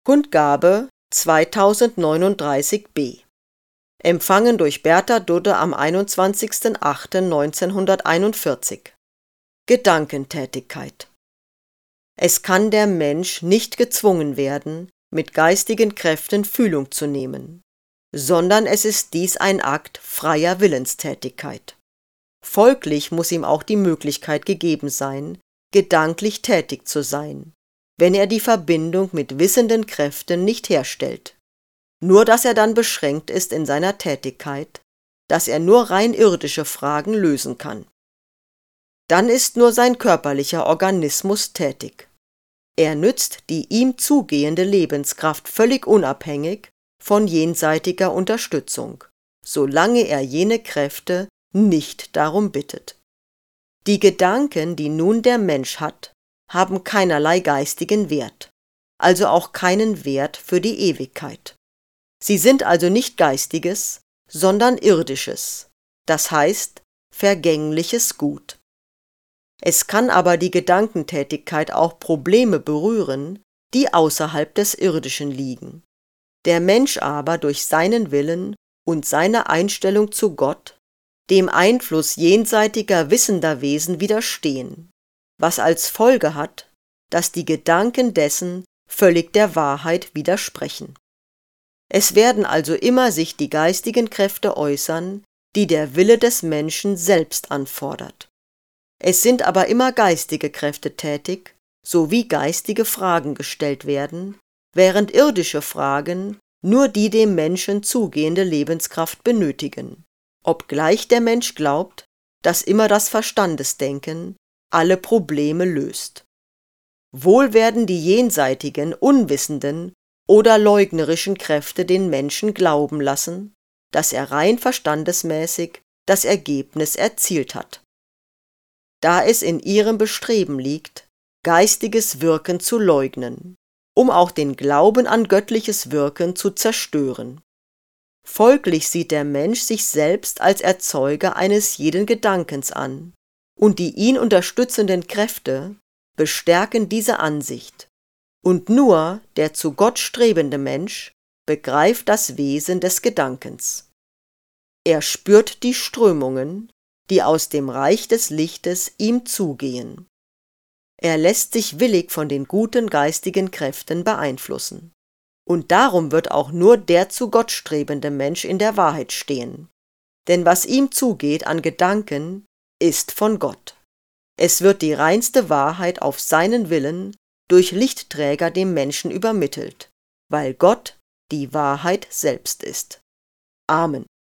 Kundgabe 2039b. Empfangen durch Bertha Dudde am 21.08.1941. Gedankentätigkeit. Es kann der Mensch nicht gezwungen werden, mit geistigen Kräften Fühlung zu nehmen, sondern es ist dies ein Akt freier Willenstätigkeit. Folglich muss ihm auch die Möglichkeit gegeben sein, gedanklich tätig zu sein, wenn er die Verbindung mit wissenden Kräften nicht herstellt. Nur dass er dann beschränkt ist in seiner Tätigkeit, dass er nur rein irdische Fragen lösen kann. Dann ist nur sein körperlicher Organismus tätig. Er nützt die ihm zugehende Lebenskraft völlig unabhängig von jenseitiger Unterstützung, solange er jene Kräfte nicht darum bittet. Die Gedanken, die nun der Mensch hat, haben keinerlei geistigen Wert, also auch keinen Wert für die Ewigkeit. Sie sind also nicht Geistiges, sondern Irdisches, das heißt vergängliches Gut. Es kann aber die Gedankentätigkeit auch Probleme berühren, die außerhalb des Irdischen liegen. Der Mensch aber durch seinen Willen und seine Einstellung zu Gott dem Einfluss jenseitiger wissender Wesen widerstehen, was als Folge hat, dass die Gedanken dessen völlig der Wahrheit widersprechen. Es werden also immer sich die geistigen Kräfte äußern, die der Wille des Menschen selbst anfordert. Es sind aber immer geistige Kräfte tätig, sowie geistige Fragen gestellt werden, während irdische Fragen nur die dem Menschen zugehende Lebenskraft benötigen, obgleich der Mensch glaubt, dass immer das Verstandesdenken alle Probleme löst. Wohl werden die jenseitigen, unwissenden oder leugnerischen Kräfte den Menschen glauben lassen, dass er rein verstandesmäßig das Ergebnis erzielt hat. Da es in ihrem Bestreben liegt, geistiges Wirken zu leugnen, um auch den Glauben an göttliches Wirken zu zerstören. Folglich sieht der Mensch sich selbst als Erzeuger eines jeden Gedankens an, und die ihn unterstützenden Kräfte bestärken diese Ansicht, und nur der zu Gott strebende Mensch begreift das Wesen des Gedankens. Er spürt die Strömungen, die aus dem Reich des Lichtes ihm zugehen. Er lässt sich willig von den guten geistigen Kräften beeinflussen. Und darum wird auch nur der zu Gott strebende Mensch in der Wahrheit stehen. Denn was ihm zugeht an Gedanken, ist von Gott. Es wird die reinste Wahrheit auf seinen Willen durch Lichtträger dem Menschen übermittelt, weil Gott die Wahrheit selbst ist. Amen.